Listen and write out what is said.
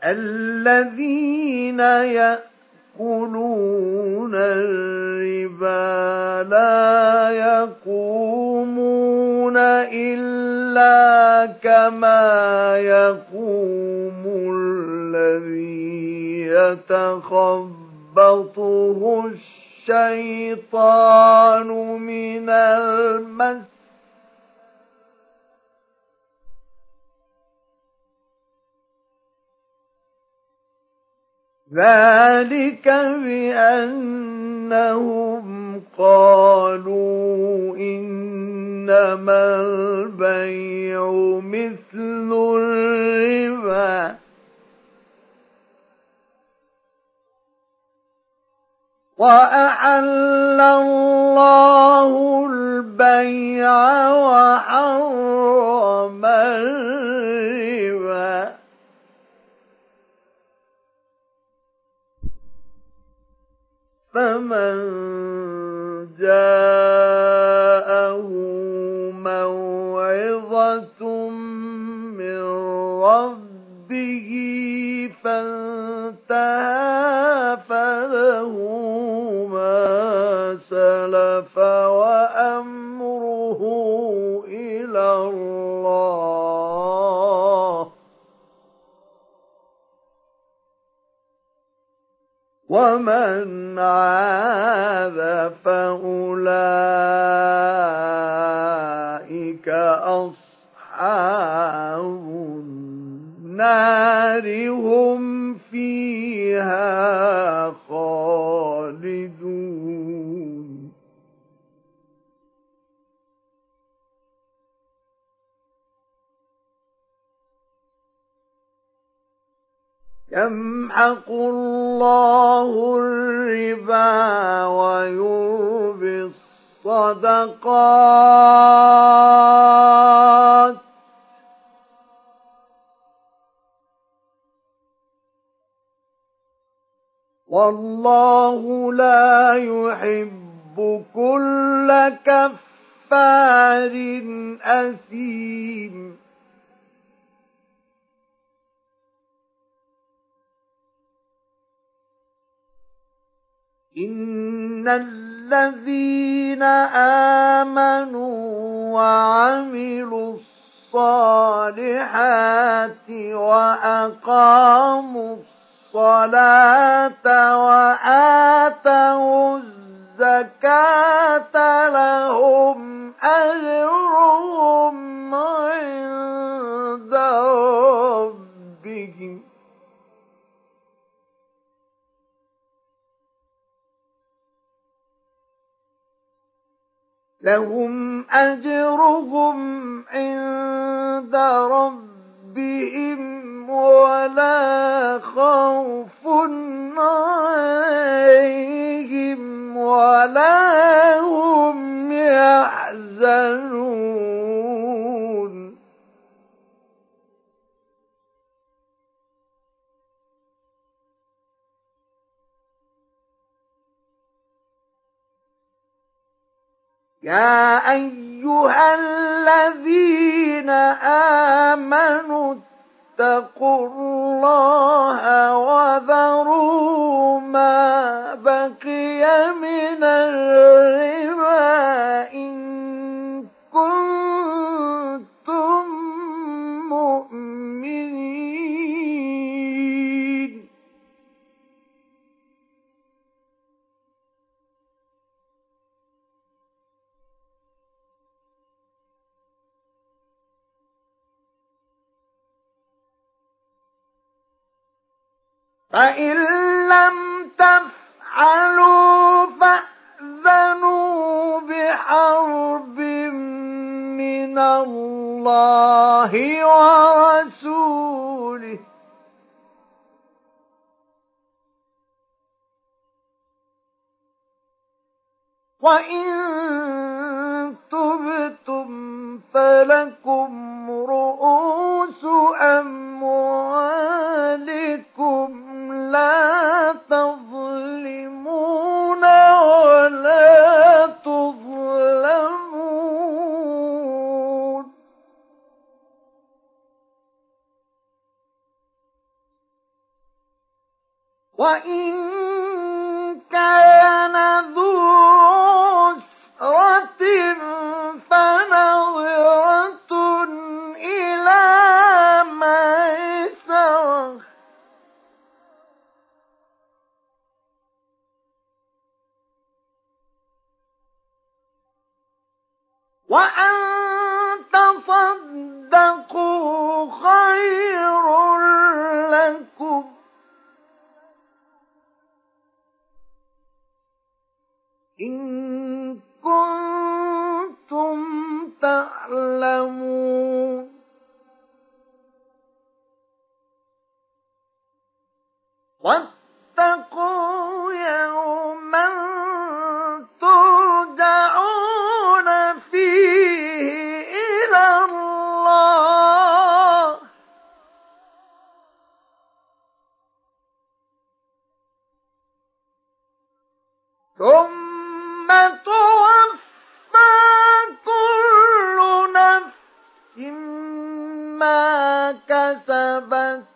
الذين يأكلون الربا لا يقومون إلا كما يقوم الذي يتخبطه الشيطان من المس، ذلك بأنهم قالوا إنما البيع مثل الربا وأحل الله البيع وحرم الربا، فمن جاءه موعظة من ربه فانتهى فله ما سلف وأمره إلى الله، ومن عاد فأولئك أصحاب النار هم فيها خالدون. يمحق الله الربا ويربي الصدقات، والله لا يحب كل كفار أثيم. إن الذين آمنوا وعملوا الصالحات وأقاموا الصلاة وآتوا الزكاة لهم أجرهم عند ربهم عند ربهم ولا خوف عليهم ولا هم يحزنون. يا أيها الذين آمنوا اتقوا الله وذروا ما بقي من الربا إن كنتم مؤمنين. فإن لم تفعلوا فأذنوا بحرب من الله ورسوله، وإن تبتم فلكم رؤوس أموالكم لا تظلمون ولا تظلمون. وإن كان ذو عسرة فنظرة إلى ميسرة وأن تصدقوا خير لكم إن كنتم تعلمون واتقوا يوما ترجعون فيه إلى الله ثم توفى كل نفس ما كسبت